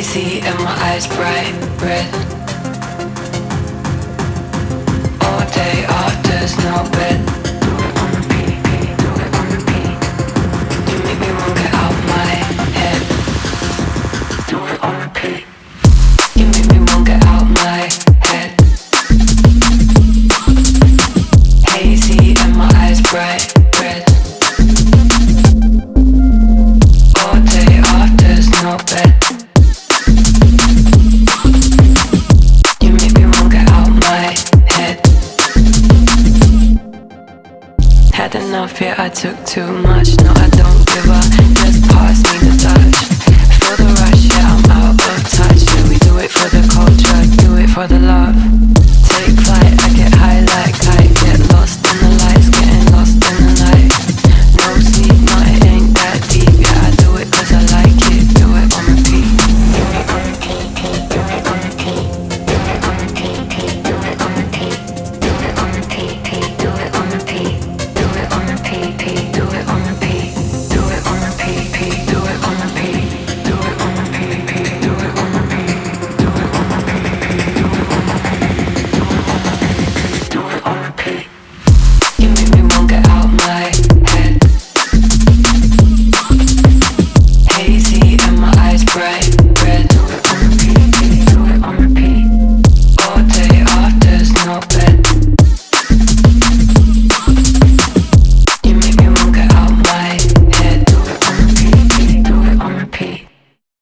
hazy and my eyes bright red. All day after's no bed. Do it on repeat, do it on repeat. You make me wanna get out my head. Do it on repeat. You make me wanna get out my head. Hazy and my eyes bright red. All day after's no bed. You make me wanna get out my head. Had enough, yeah, I took too much